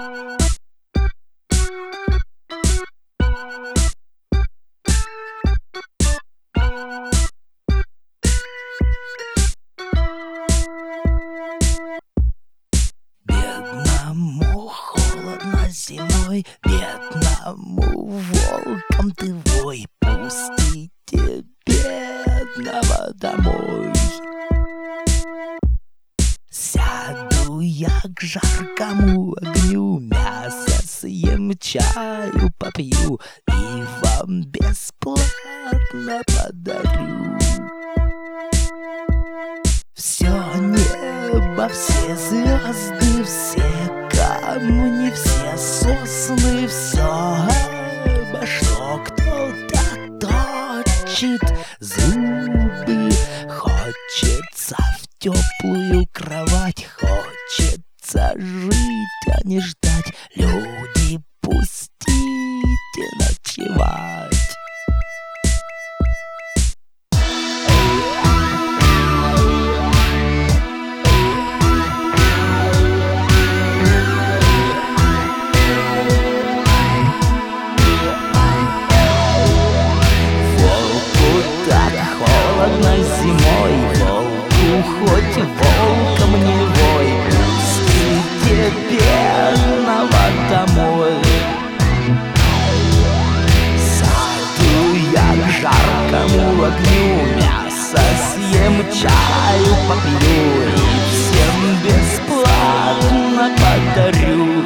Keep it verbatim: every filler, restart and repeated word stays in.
Бедному холодно зимой, бедному волком ты вой. Пустите бедного домой. Сяду я к жаркому огню, мясо съем, чаю попью и вам бесплатно подарю. Все небо, все звезды, все камни, все сосны, все, обо что кто-то точит зубы. Хочется в теплую кровать, хочется жить, а не ждать. Люди, пустите ночевать. Зимой волку хоть волком не вой. Пустите бедного домой. Сяду я к жаркому огню, мясо съем, чаю попью и всем бесплатно подарю.